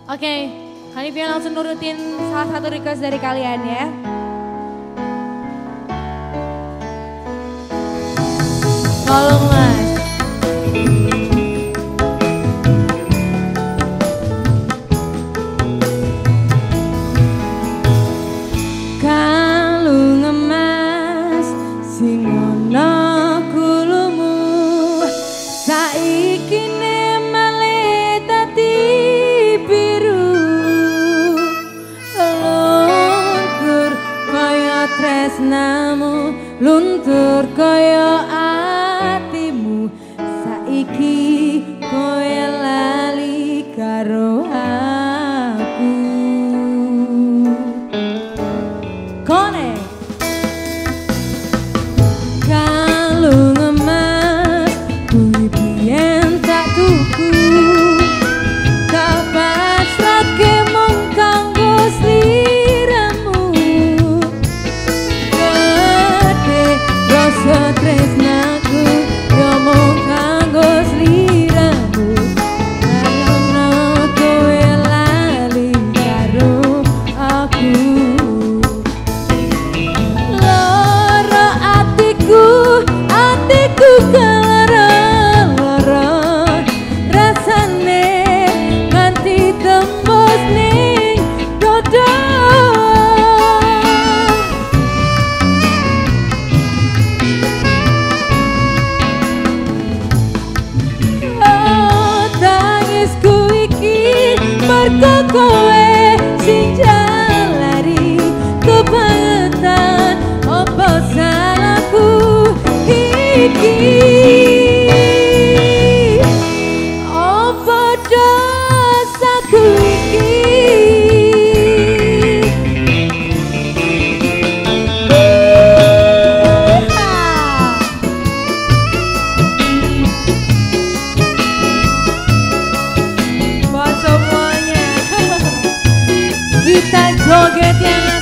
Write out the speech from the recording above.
Oke, kali biar langsung nurutin salah satu request dari kalian ya. Tolong Mas. Kalung emas sing ono kulumu saiki nemale dadi biru luntur kaya tresnamu luntur kaya atimu saiki kowe lali karo aku kone kalung emas kuwi biyen tak tuku tak pasrahke mung kanggo sliramu gede rasa tresnaku yo mung kanggo sliramu ayono kowe lali karo aku atiku kelara rasane nganti tembus ning dodo oh tangisku iki mergo kowe sing jalari kebangetan apa salahku apa dosaku iki buat semuanya kita joget yang